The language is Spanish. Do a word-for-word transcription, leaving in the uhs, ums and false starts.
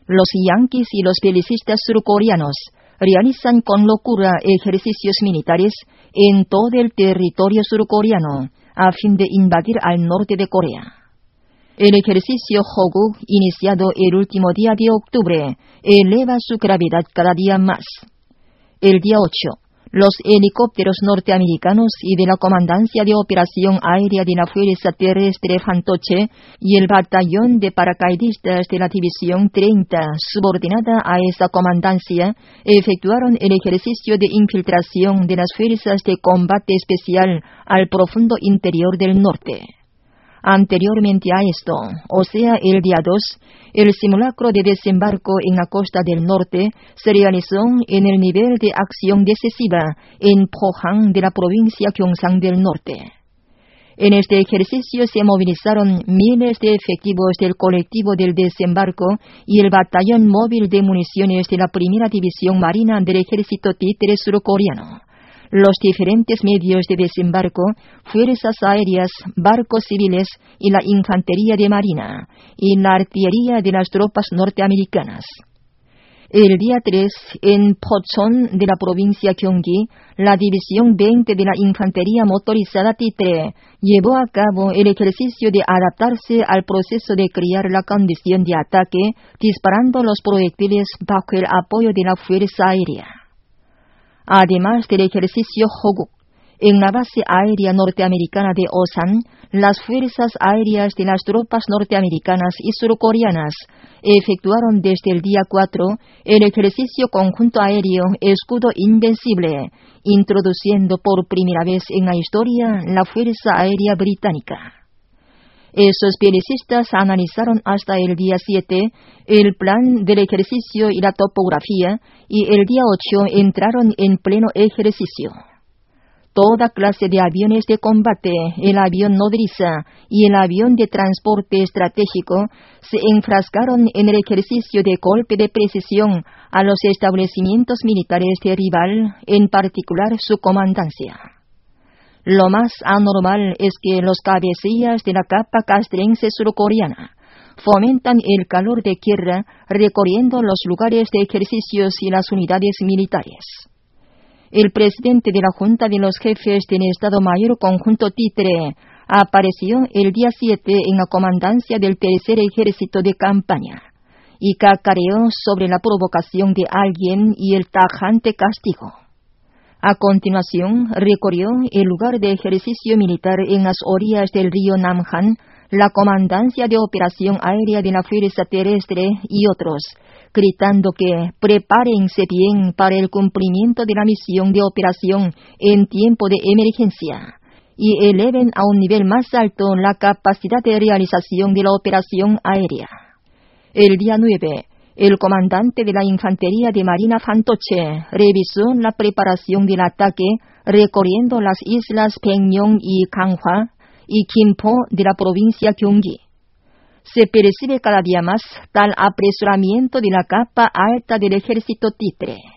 Los yanquis y los belicistas surcoreanos realizan con locura ejercicios militares en todo el territorio surcoreano a fin de invadir al norte de Corea. El ejercicio Hoguk, iniciado el último día de octubre, eleva su gravedad cada día más. El día ocho, los helicópteros norteamericanos y de la Comandancia de Operación Aérea de la Fuerza Terrestre Fantoche y el batallón de paracaidistas de la División treinta, subordinada a esa comandancia, efectuaron el ejercicio de infiltración de las fuerzas de combate especial al profundo interior del norte. Anteriormente a esto, o sea el día dos, el simulacro de desembarco en la costa del norte se realizó en el nivel de acción decisiva en Pohang de la provincia Gyeongsang del norte. En este ejercicio se movilizaron miles de efectivos del colectivo del desembarco y el batallón móvil de municiones de la primera división marina del ejército títere surcoreano. Los diferentes medios de desembarco, fuerzas aéreas, barcos civiles y la infantería de marina, y la artillería de las tropas norteamericanas. El día tres, en Pocheon de la provincia Gyeonggi, la División veinte de la Infantería Motorizada Títere llevó a cabo el ejercicio de adaptarse al proceso de crear la condición de ataque, disparando los proyectiles bajo el apoyo de la Fuerza Aérea. Además del ejercicio Hoguk, en la base aérea norteamericana de Osan, las fuerzas aéreas de las tropas norteamericanas y surcoreanas efectuaron desde el día cuatro el ejercicio conjunto aéreo Escudo Invencible, introduciendo por primera vez en la historia la Fuerza Aérea Británica. Esos belicistas analizaron hasta el día siete el plan del ejercicio y la topografía, y el día ocho entraron en pleno ejercicio. Toda clase de aviones de combate, el avión nodriza y el avión de transporte estratégico se enfrascaron en el ejercicio de golpe de precisión a los establecimientos militares de rival, en particular su comandancia. Lo más anormal es que los cabecillas de la capa castrense surcoreana fomentan el calor de guerra recorriendo los lugares de ejercicios y las unidades militares. El presidente de la Junta de los Jefes del Estado Mayor Conjunto Títere apareció el día siete en la comandancia del tercer ejército de campaña y cacareó sobre la provocación de alguien y el tajante castigo. A continuación, recorrió el lugar de ejercicio militar en las orillas del río Namhan, la Comandancia de Operación Aérea de la Fuerza Terrestre y otros, gritando que prepárense bien para el cumplimiento de la misión de operación en tiempo de emergencia y eleven a un nivel más alto la capacidad de realización de la operación aérea. El día nueve, el comandante de la Infantería de Marina Fantoche revisó la preparación del ataque recorriendo las islas Pengyong y Ganghwa y Kimpo de la provincia Gyeonggi. Se percibe cada día más tal apresuramiento de la capa alta del ejército títere.